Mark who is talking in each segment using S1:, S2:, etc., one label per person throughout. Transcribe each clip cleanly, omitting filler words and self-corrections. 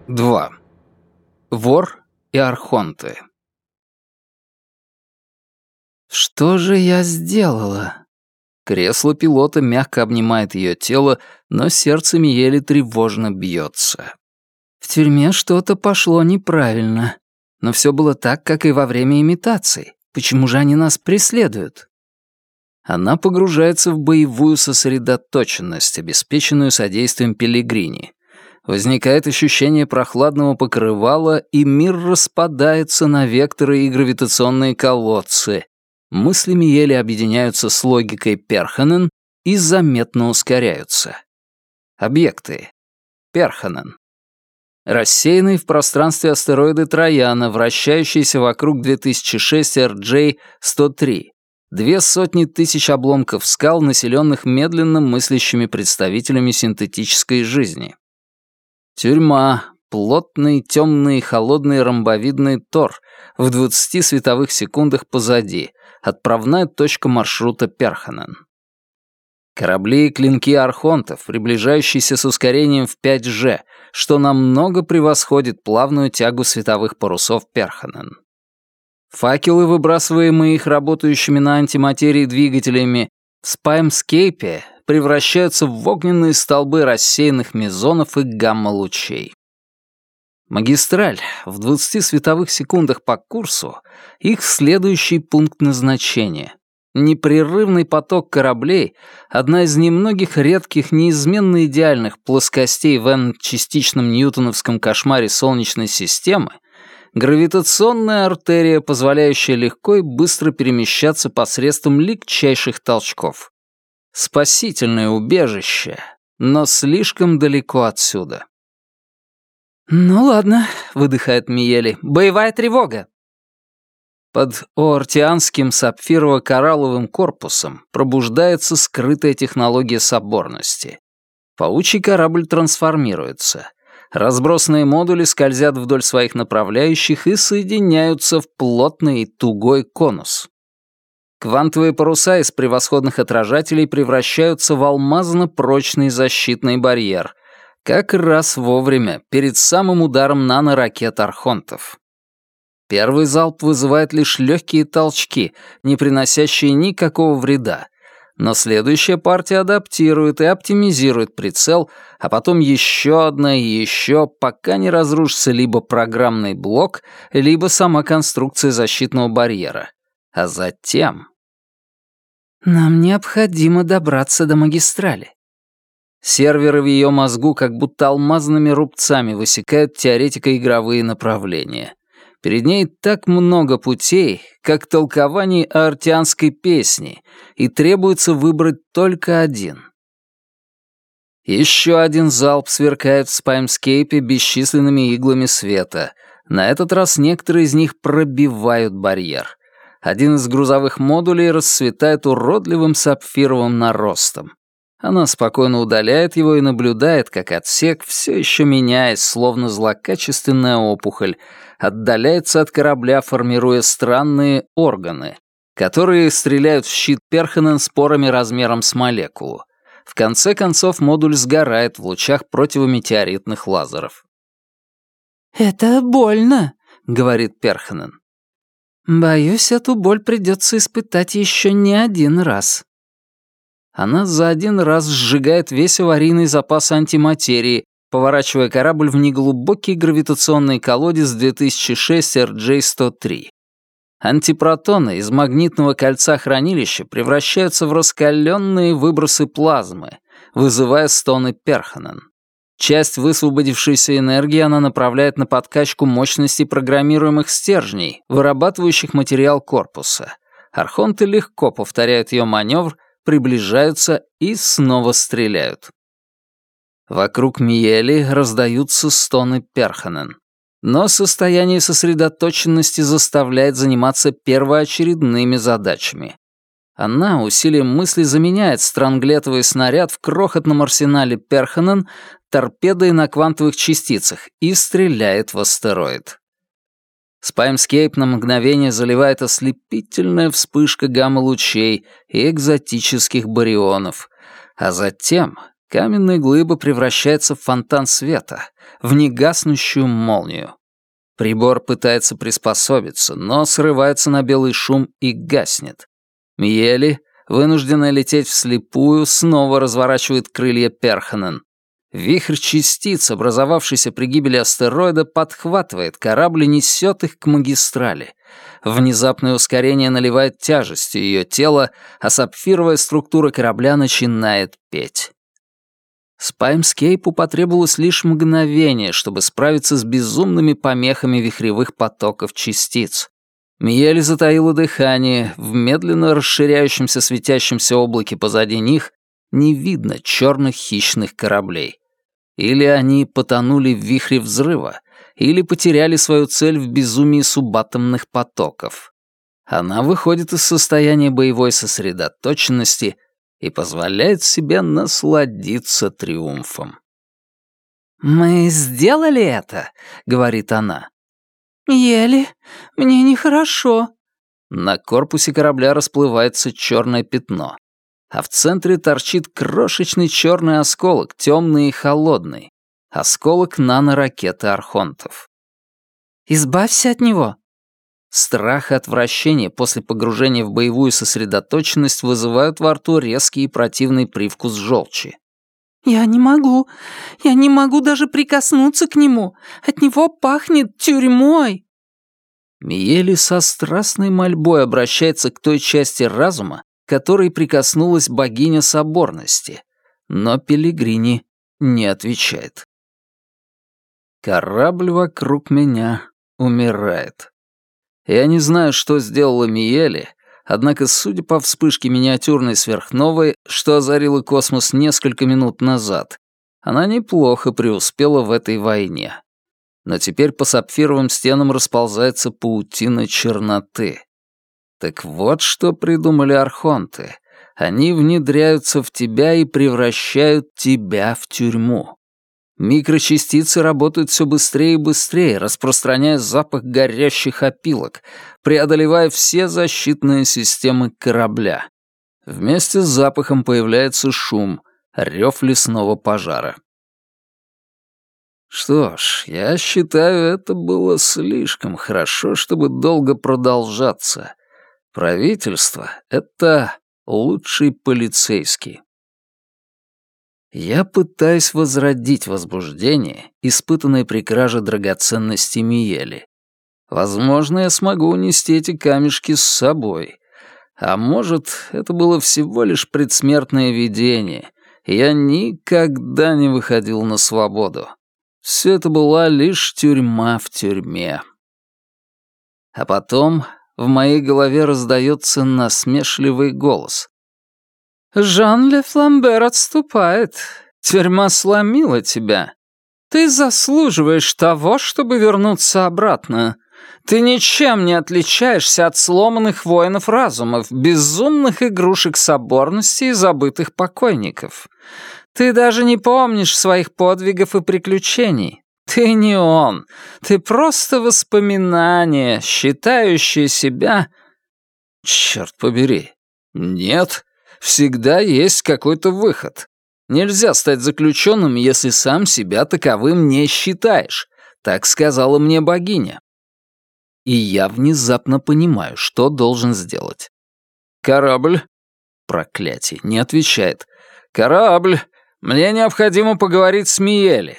S1: 2. Вор и архонты. Что же я сделала? Кресло пилота мягко обнимает ее тело, но сердце Миели тревожно бьется. В тюрьме что-то пошло неправильно. Но все было так, как и во время имитаций. Почему же они нас преследуют? Она погружается в боевую сосредоточенность, обеспеченную содействием Пелигрини. Возникает ощущение прохладного покрывала, и мир распадается на векторы и гравитационные колодцы. Мысли Миели объединяются с логикой Перханен и заметно ускоряются. Объекты. Перханен. Рассеянные в пространстве астероиды Трояна, вращающиеся вокруг 2006 RJ-103. 200 тысяч обломков скал, населенных медленно мыслящими представителями синтетической жизни. Тюрьма. Плотный, темный, холодный ромбовидный тор в 20 световых секундах позади. Отправная точка маршрута Перханен. Корабли и клинки архонтов, приближающиеся с ускорением в 5G, что намного превосходит плавную тягу световых парусов Перханен. Факелы, выбрасываемые их работающими на антиматерии двигателями, в Спаймскейпе превращаются в огненные столбы рассеянных мезонов и гамма-лучей. Магистраль в 20 световых секундах по курсу — их следующий пункт назначения. Непрерывный поток кораблей — одна из немногих редких неизменно идеальных плоскостей в n-частичном ньютоновском кошмаре Солнечной системы, гравитационная артерия, позволяющая легко и быстро перемещаться посредством легчайших толчков. Спасительное убежище, но слишком далеко отсюда. «Ну ладно», — выдыхает Миели, — «боевая тревога». Под оортианским сапфирово-коралловым корпусом пробуждается скрытая технология соборности. Паучий корабль трансформируется. Разбросанные модули скользят вдоль своих направляющих и соединяются в плотный тугой конус. Квантовые паруса из превосходных отражателей превращаются в алмазно-прочный защитный барьер, как раз вовремя, перед самым ударом наноракет архонтов. Первый залп вызывает лишь легкие толчки, не приносящие никакого вреда, но следующая партия адаптирует и оптимизирует прицел, а потом еще одна и еще, пока не разрушится либо программный блок, либо сама конструкция защитного барьера. А затем... «Нам необходимо добраться до магистрали». Серверы в ее мозгу как будто алмазными рубцами высекают теоретико-игровые направления. Перед ней так много путей, как толкований аортианской песни, и требуется выбрать только один. Еще один залп сверкает в Спаймскейпе бесчисленными иглами света. На этот раз некоторые из них пробивают барьер. Один из грузовых модулей расцветает уродливым сапфировым наростом. Она спокойно удаляет его и наблюдает, как отсек, все еще меняясь, словно злокачественная опухоль, отдаляется от корабля, формируя странные органы, которые стреляют в щит Перханен спорами размером с молекулу. В конце концов модуль сгорает в лучах противометеоритных лазеров. «Это больно», — говорит Перханен. «Боюсь, эту боль придется испытать еще не один раз». Она за один раз сжигает весь аварийный запас антиматерии, поворачивая корабль в неглубокий гравитационный колодец 2006 RJ-103. Антипротоны из магнитного кольца хранилища превращаются в раскаленные выбросы плазмы, вызывая стоны Перханен. Часть высвободившейся энергии она направляет на подкачку мощности программируемых стержней, вырабатывающих материал корпуса. Архонты легко повторяют ее маневр, приближаются и снова стреляют. Вокруг Миели раздаются стоны Перханен. Но состояние сосредоточенности заставляет заниматься первоочередными задачами. Она усилием мысли заменяет странглетовый снаряд в крохотном арсенале Перханен торпедой на квантовых частицах и стреляет в астероид. Спаймскейп на мгновение заливает ослепительная вспышка гамма-лучей и экзотических барионов, а затем Каменная глыба превращается в фонтан света, в негаснущую молнию. Прибор пытается приспособиться, но срывается на белый шум и гаснет. Миели, вынужденная лететь вслепую, снова разворачивает крылья Перханен. Вихрь частиц, образовавшийся при гибели астероида, подхватывает корабль и несет их к магистрали. Внезапное ускорение наливает тяжестью ее тело, а сапфировая структура корабля начинает петь. Спаймскейпу потребовалось лишь мгновение, чтобы справиться с безумными помехами вихревых потоков частиц. Миели затаила дыхание, в медленно расширяющемся светящемся облаке позади них не видно черных хищных кораблей. Или они потонули в вихре взрыва, или потеряли свою цель в безумии субатомных потоков. Она выходит из состояния боевой сосредоточенности и позволяет себе насладиться триумфом. «Мы сделали это», — говорит она. «Еле, мне нехорошо». На корпусе корабля расплывается черное пятно, а в центре торчит крошечный черный осколок, темный и холодный. Осколок наноракеты архонтов. «Избавься от него». Страх и отвращение после погружения в боевую сосредоточенность вызывают во рту резкий и противный привкус желчи. «Я не могу даже прикоснуться к нему. От него пахнет тюрьмой». Миели со страстной мольбой обращается к той части разума, которой прикоснулась богиня соборности, но Пелигрини не отвечает. Корабль вокруг меня умирает. Я не знаю, что сделала Миели, однако, судя по вспышке миниатюрной сверхновой, что озарила космос несколько минут назад, она неплохо преуспела в этой войне. Но теперь по сапфировым стенам расползается паутина черноты. Так вот, что придумали архонты. Они внедряются в тебя и превращают тебя в тюрьму. Микрочастицы работают все быстрее и быстрее, распространяя запах горящих опилок, преодолевая все защитные системы корабля. Вместе с запахом появляется шум, рев лесного пожара. Что ж, я считаю, это было слишком хорошо, чтобы долго продолжаться. Правительство — это лучший полицейский. Я пытаюсь возродить возбуждение, испытанное при краже драгоценностей Миели. Возможно, я смогу унести эти камешки с собой. А может, это было всего лишь предсмертное видение, и я никогда не выходил на свободу. Все это была лишь тюрьма в тюрьме. А потом в моей голове раздается насмешливый голос. «Жан-Ле Фламбер отступает. Тюрьма сломила тебя. Ты заслуживаешь того, чтобы вернуться обратно. Ты ничем не отличаешься от сломанных воинов разумов, безумных игрушек соборности и забытых покойников. Ты даже не помнишь своих подвигов и приключений. Ты не он. Ты просто воспоминание, считающее себя...» «Черт побери. Нет. Всегда есть какой-то выход. Нельзя стать заключенным, если сам себя таковым не считаешь. Так сказала мне богиня. И я внезапно понимаю, что должен сделать. «Корабль?» Проклятие, не отвечает. «Корабль! Мне необходимо поговорить с Миели».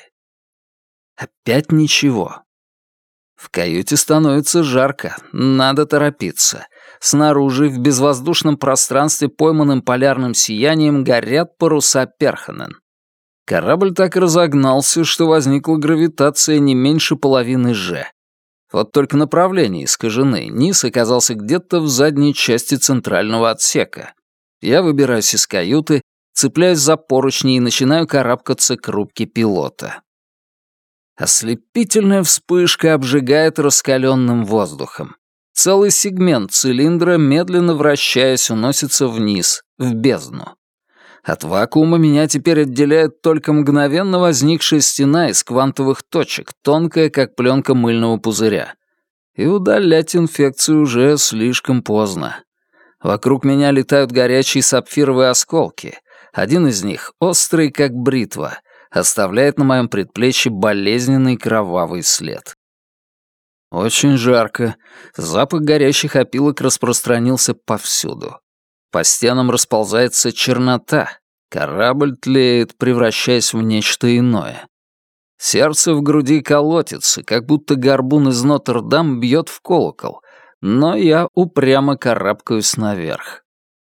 S1: Опять ничего. В каюте становится жарко, надо торопиться. Снаружи, в безвоздушном пространстве, пойманным полярным сиянием, горят паруса Перханен. Корабль так разогнался, что возникла гравитация не меньше половины G. Вот только направления искажены, низ оказался где-то в задней части центрального отсека. Я выбираюсь из каюты, цепляюсь за поручни и начинаю карабкаться к рубке пилота. Ослепительная вспышка обжигает раскаленным воздухом. Целый сегмент цилиндра, медленно вращаясь, уносится вниз, в бездну. От вакуума меня теперь отделяет только мгновенно возникшая стена из квантовых точек, тонкая, как пленка мыльного пузыря. И удалять инфекцию уже слишком поздно. Вокруг меня летают горячие сапфировые осколки. Один из них, острый как бритва, оставляет на моем предплечье болезненный кровавый след. Очень жарко. Запах горящих опилок распространился повсюду. По стенам расползается чернота. Корабль тлеет, превращаясь в нечто иное. Сердце в груди колотится, как будто горбун из Нотр-Дам бьет в колокол, но я упрямо карабкаюсь наверх.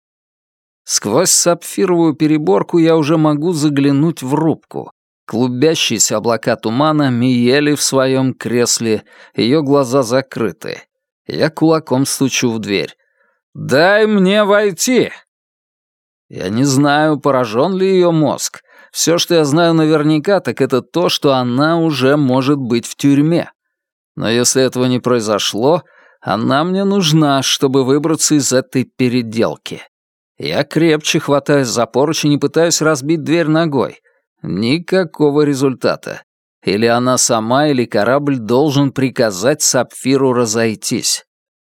S1: Сквозь сапфировую переборку я уже могу заглянуть в рубку. Клубящиеся облака тумана Миели в своем кресле, ее глаза закрыты. Я кулаком стучу в дверь. «Дай мне войти!» Я не знаю, поражен ли ее мозг. Все, что я знаю наверняка, так это то, что она уже может быть в тюрьме. Но если этого не произошло, она мне нужна, чтобы выбраться из этой переделки. Я крепче хватаюсь за поручень и пытаюсь разбить дверь ногой. Никакого результата. Или она сама, или корабль должен приказать Сапфиру разойтись.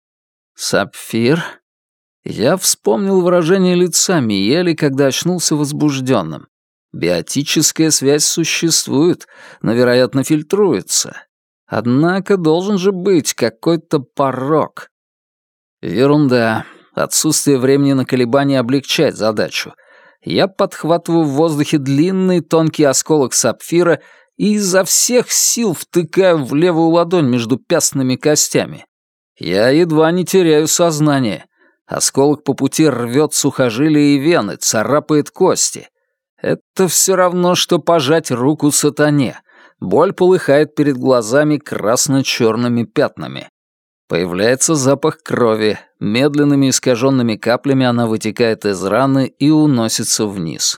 S1: Сапфир? Я вспомнил выражение лица Миели, когда очнулся возбужденным. Биотическая связь существует, но, вероятно, фильтруется. Однако должен же быть какой-то порог. Ерунда. Отсутствие времени на колебания облегчает задачу. Я подхватываю в воздухе длинный тонкий осколок сапфира и изо всех сил втыкаю в левую ладонь между пястными костями. Я едва не теряю сознание. Осколок по пути рвет сухожилия и вены, царапает кости. Это все равно, что пожать руку сатане. Боль полыхает перед глазами красно-черными пятнами. Появляется запах крови. Медленными искаженными каплями она вытекает из раны и уносится вниз.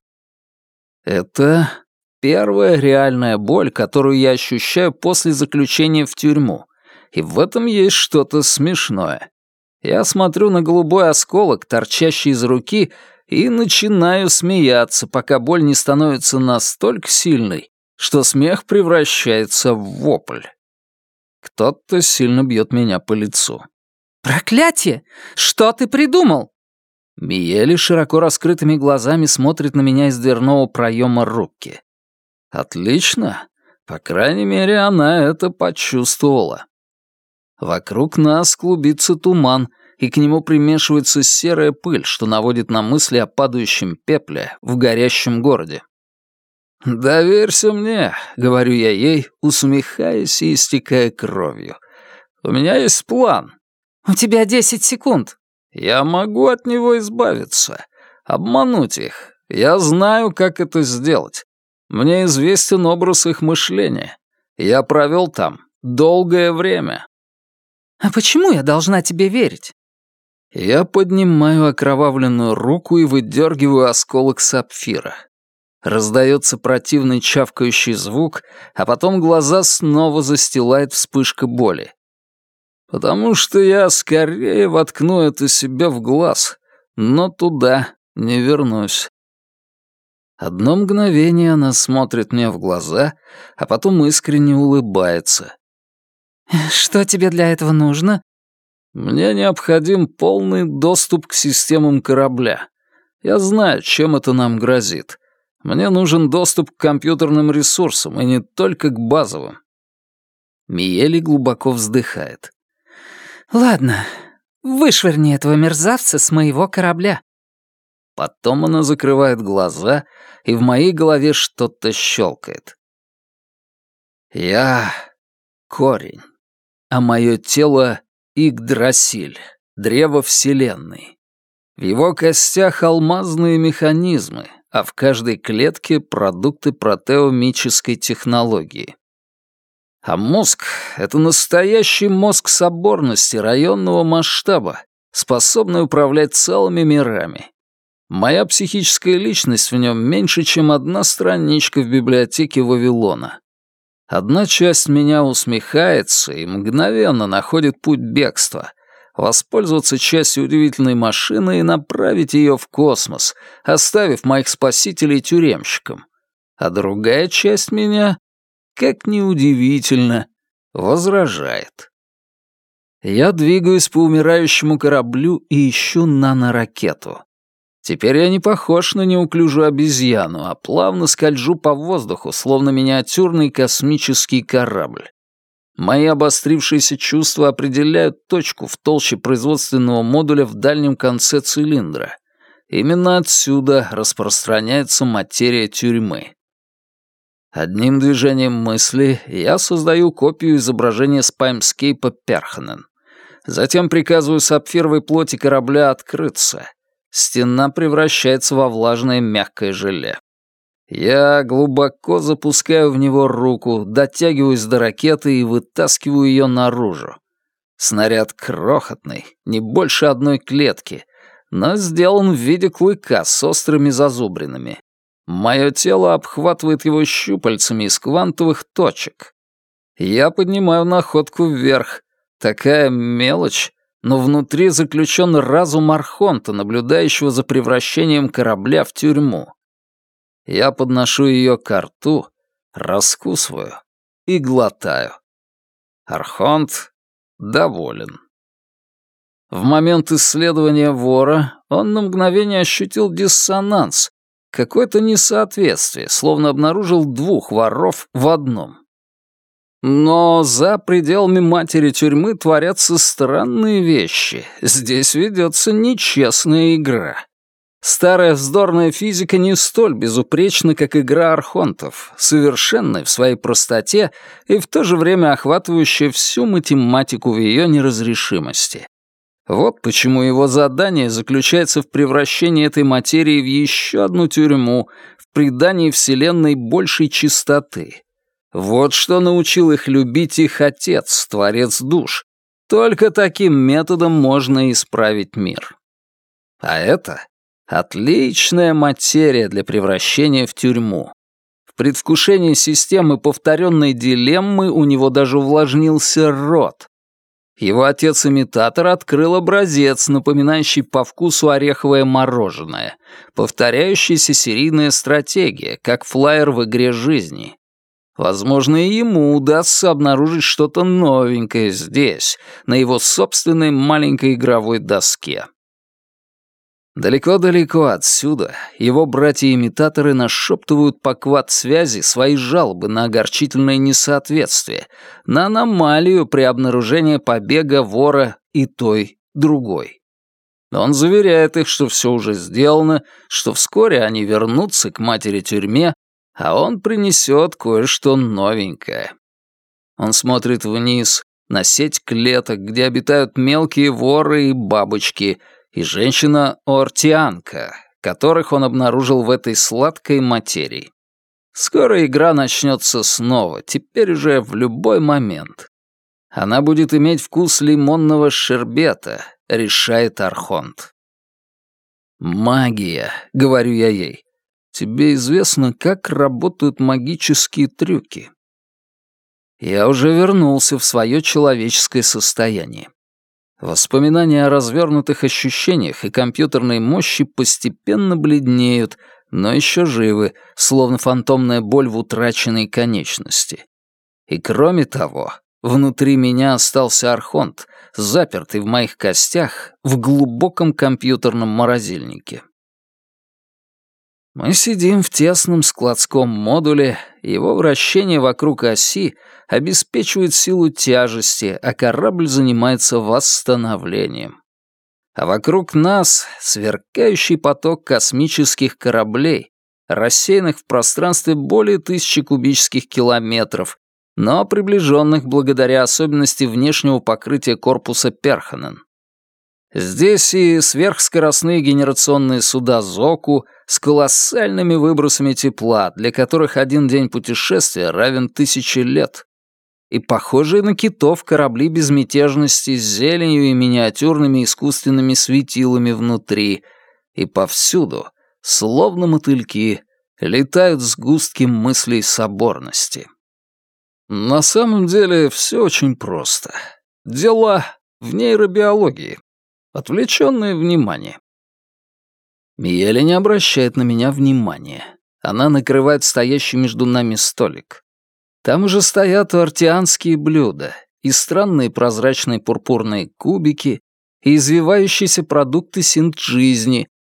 S1: Это первая реальная боль, которую я ощущаю после заключения в тюрьму. И в этом есть что-то смешное. Я смотрю на голубой осколок, торчащий из руки, и начинаю смеяться, пока боль не становится настолько сильной, что смех превращается в вопль. Кто-то сильно бьет меня по лицу.
S2: «Проклятие! Что ты придумал?»
S1: Миели широко раскрытыми глазами смотрит на меня из дверного проема рубки. Отлично. По крайней мере, она это почувствовала. Вокруг нас клубится туман, и к нему примешивается серая пыль, что наводит на мысли о падающем пепле в горящем городе. «Доверься мне», — говорю я ей, усмехаясь и истекая кровью. «У меня есть план».
S2: «У тебя 10 секунд».
S1: «Я могу от него избавиться, обмануть их. Я знаю, как это сделать. Мне известен образ их мышления. Я провел там долгое время».
S2: «А почему я должна тебе верить?»
S1: Я поднимаю окровавленную руку и выдергиваю осколок сапфира. Раздается противный чавкающий звук, а потом глаза снова застилает вспышка боли. Потому что я скорее воткну это себе в глаз, но туда не вернусь. Одно мгновение она смотрит мне в глаза, а потом искренне улыбается.
S2: «Что тебе для этого нужно?»
S1: «Мне необходим полный доступ к системам корабля. Я знаю, чем это нам грозит. Мне нужен доступ к компьютерным ресурсам, и не только к базовым». Миели глубоко вздыхает.
S2: «Ладно, вышвырни этого мерзавца с моего корабля».
S1: Потом она закрывает глаза, и в моей голове что-то щелкает. Я — корень, а мое тело — Игдрасиль, древо Вселенной. В его костях алмазные механизмы, а в каждой клетке продукты протеомической технологии. А мозг — это настоящий мозг соборности районного масштаба, способный управлять целыми мирами. Моя психическая личность в нем меньше, чем одна страничка в библиотеке Вавилона. Одна часть меня усмехается и мгновенно находит путь бегства, воспользоваться частью удивительной машины и направить ее в космос, оставив моих спасителей тюремщикам. А другая часть меня, как ни удивительно, возражает. Я двигаюсь по умирающему кораблю и ищу наноракету. Теперь я не похож на неуклюжую обезьяну, а плавно скольжу по воздуху, словно миниатюрный космический корабль. Мои обострившиеся чувства определяют точку в толще производственного модуля в дальнем конце цилиндра. Именно отсюда распространяется материя тюрьмы. Одним движением мысли я создаю копию изображения спаймскейпа Перханен. Затем приказываю сапфировой плоти корабля открыться. Стена превращается во влажное мягкое желе. Я глубоко запускаю в него руку, дотягиваюсь до ракеты и вытаскиваю ее наружу. Снаряд крохотный, не больше одной клетки, но сделан в виде клыка с острыми зазубринами. Мое тело обхватывает его щупальцами из квантовых точек. Я поднимаю находку вверх. Такая мелочь, но внутри заключен разум Архонта, наблюдающего за превращением корабля в тюрьму. Я подношу ее ко рту, раскусываю и глотаю. Архонт доволен. В момент исследования вора он на мгновение ощутил диссонанс, какое-то несоответствие, словно обнаружил двух воров в одном. Но за пределами матери тюрьмы творятся странные вещи. Здесь ведется нечестная игра. Старая вздорная физика не столь безупречна, как игра архонтов, совершенная в своей простоте и в то же время охватывающая всю математику в ее неразрешимости. Вот почему его задание заключается в превращении этой материи в еще одну тюрьму, в придании Вселенной большей чистоты. Вот что научил их любить их отец, творец душ. Только таким методом можно исправить мир. А это отличная материя для превращения в тюрьму. В предвкушении системы повторенной дилеммы у него даже увлажнился рот. Его отец-имитатор открыл образец, напоминающий по вкусу ореховое мороженое, повторяющаяся серийная стратегия, как флаер в игре жизни. Возможно, и ему удастся обнаружить что-то новенькое здесь, на его собственной маленькой игровой доске. Далеко-далеко отсюда его братья-имитаторы нашептывают по квад-связи свои жалобы на огорчительное несоответствие, на аномалию при обнаружении побега вора и той, другой. Он заверяет их, что все уже сделано, что вскоре они вернутся к матери-тюрьме, а он принесет кое-что новенькое. Он смотрит вниз, на сеть клеток, где обитают мелкие воры и бабочки, и женщина-ортианка, которых он обнаружил в этой сладкой материи. Скоро игра начнется снова, теперь уже в любой момент. Она будет иметь вкус лимонного шербета, решает Архонт. «Магия», — говорю я ей. «Тебе известно, как работают магические трюки?» Я уже вернулся в свое человеческое состояние. Воспоминания о развернутых ощущениях и компьютерной мощи постепенно бледнеют, но еще живы, словно фантомная боль в утраченной конечности. И кроме того, внутри меня остался Архонт, запертый в моих костях в глубоком компьютерном морозильнике. Мы сидим в тесном складском модуле, его вращение вокруг оси обеспечивает силу тяжести, а корабль занимается восстановлением. А вокруг нас сверкающий поток космических кораблей, рассеянных в пространстве более 1000 кубических километров, но приближенных благодаря особенности внешнего покрытия корпуса Перханен. Здесь и сверхскоростные генерационные суда Зоку с колоссальными выбросами тепла, для которых один день путешествия равен 1000 лет. И похожие на китов корабли безмятежности с зеленью и миниатюрными искусственными светилами внутри. И повсюду, словно мотыльки, летают сгустки мыслей соборности. На самом деле все очень просто. Дело в нейробиологии. Отвлечённое внимание. Миеля не обращает на меня внимания. Она накрывает стоящий между нами столик. Там уже стоят артианские блюда, и странные прозрачные пурпурные кубики, и извивающиеся продукты синт-жизни,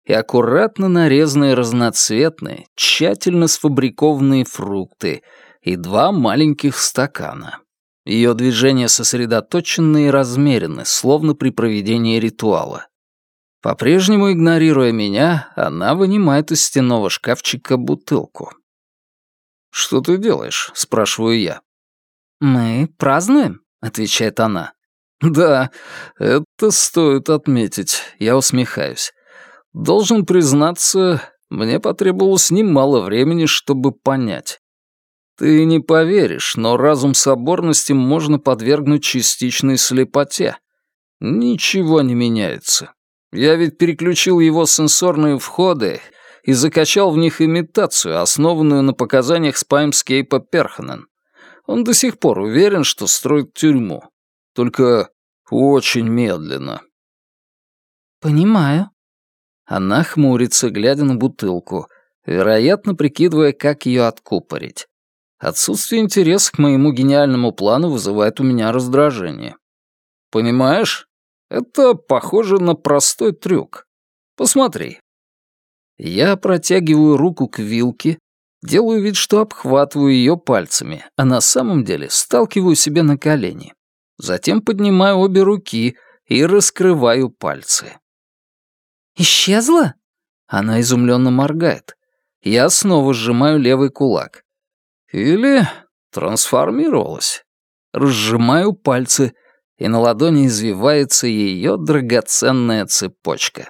S1: и аккуратно нарезанные разноцветные, тщательно сфабрикованные фрукты и 2 маленьких стакана. Ее движения сосредоточены и размерены, словно при проведении ритуала. По-прежнему игнорируя меня, она вынимает из стенного шкафчика бутылку. «Что ты делаешь?» — спрашиваю я.
S2: «Мы празднуем?» — отвечает она.
S1: «Да, это стоит отметить», — я усмехаюсь. «Должен признаться, мне потребовалось немало времени, чтобы понять. Ты не поверишь, но разум соборности можно подвергнуть частичной слепоте. Ничего не меняется. Я ведь переключил его сенсорные входы и закачал в них имитацию, основанную на показаниях Спаймскейпа Перханен. Он до сих пор уверен, что строит тюрьму. Только очень медленно».
S2: «Понимаю».
S1: Она хмурится, глядя на бутылку, вероятно, прикидывая, как ее откупорить. Отсутствие интереса к моему гениальному плану вызывает у меня раздражение. «Понимаешь, это похоже на простой трюк. Посмотри». Я протягиваю руку к вилке, делаю вид, что обхватываю ее пальцами, а на самом деле сталкиваю себе на колени. Затем поднимаю обе руки и раскрываю пальцы.
S2: «Исчезла?»
S1: Она изумленно моргает. Я снова сжимаю левый кулак. Или трансформировалась. Разжимаю пальцы, и на ладони извивается ее драгоценная цепочка.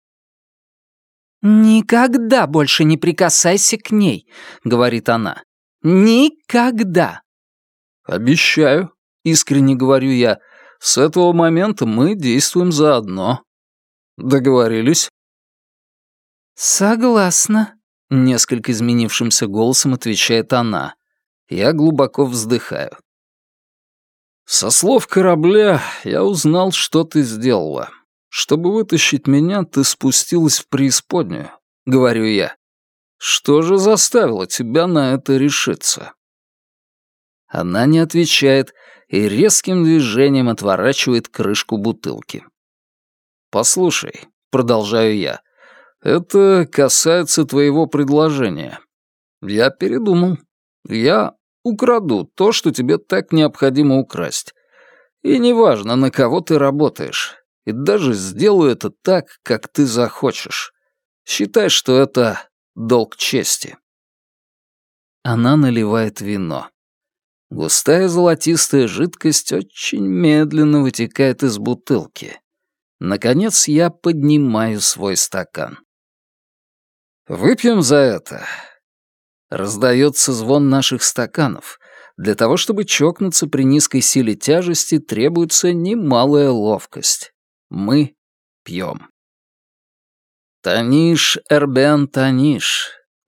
S2: «Никогда больше не прикасайся к ней», — говорит она. «Никогда».
S1: «Обещаю», — искренне говорю я, — «с этого момента мы действуем заодно». «Договорились?»
S2: «Согласна», —
S1: несколько изменившимся голосом отвечает она. Я глубоко вздыхаю. «Со слов корабля я узнал, что ты сделала. Чтобы вытащить меня, ты спустилась в преисподнюю», — говорю я. «Что же заставило тебя на это решиться?» Она не отвечает и резким движением отворачивает крышку бутылки. «Послушай», — продолжаю я, — «это касается твоего предложения. Я передумал. Я украду то, что тебе так необходимо украсть. И неважно, на кого ты работаешь. И даже сделаю это так, как ты захочешь. Считай, что это долг чести». Она наливает вино. Густая золотистая жидкость очень медленно вытекает из бутылки. Наконец я поднимаю свой стакан. «Выпьем за это». Раздается звон наших стаканов. Для того, чтобы чокнуться при низкой силе тяжести, требуется немалая ловкость. Мы пьем. Таниш Эрбен Таниш,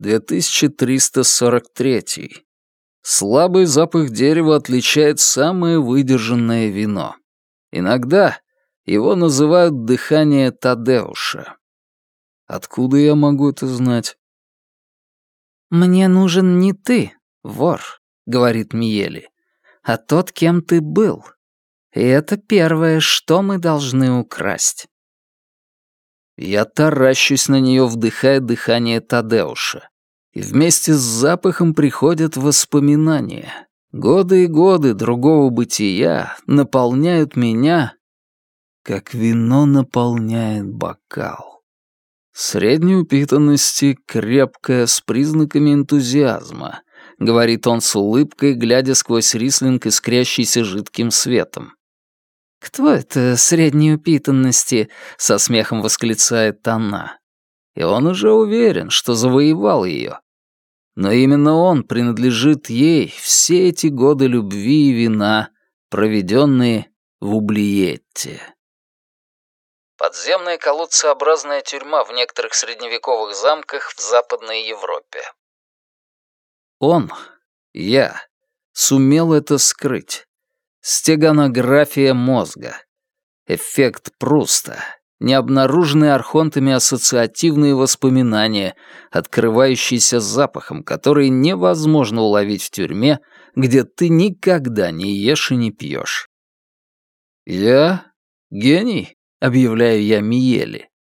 S1: 2343. Слабый запах дерева отличает самое выдержанное вино. Иногда его называют дыхание Тадеуша. Откуда я могу это знать?
S2: «Мне нужен не ты, вор», — говорит Миели, «а тот, кем ты был. И это первое, что мы должны украсть».
S1: Я таращусь на нее, вдыхая дыхание Тадеуша. И вместе с запахом приходят воспоминания. Годы и годы другого бытия наполняют меня, как вино наполняет бокал. Средней упитанности, крепкая, с признаками энтузиазма, говорит он с улыбкой, глядя сквозь рислинг, искрящийся жидким светом.
S2: «Кто это средней упитанности?» —
S1: со смехом восклицает она. И он уже уверен, что завоевал ее. Но именно он принадлежит ей все эти годы любви и вина, проведенные в Ублиетте. Подземная колодцеобразная тюрьма в некоторых средневековых замках в Западной Европе. Он, я, сумел это скрыть. Стеганография мозга. Эффект Пруста. Необнаруженные архонтами ассоциативные воспоминания, открывающиеся запахом, которые невозможно уловить в тюрьме, где ты никогда не ешь и не пьешь. «Я гений», — объявляю я Миели.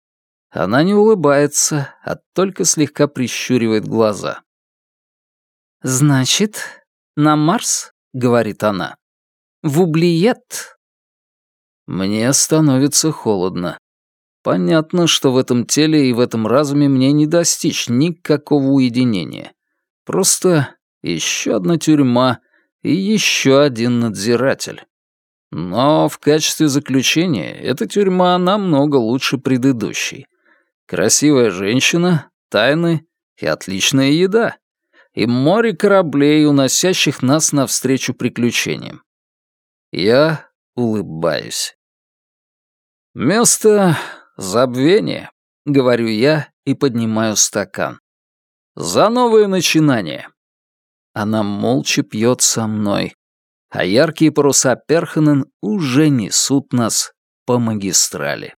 S1: Она не улыбается, а только слегка прищуривает глаза.
S2: «Значит, на Марс?» — говорит она. «В Ублиет?»
S1: Мне становится холодно. Понятно, что в этом теле и в этом разуме мне не достичь никакого уединения. Просто еще одна тюрьма и еще один надзиратель. Но в качестве заключения эта тюрьма намного лучше предыдущей. Красивая женщина, тайны и отличная еда. И море кораблей, уносящих нас навстречу приключениям. Я улыбаюсь. «Место забвения», — говорю я и поднимаю стакан. «За новое начинание». Она молча пьет со мной, а яркие паруса Перханен уже несут нас по магистрали.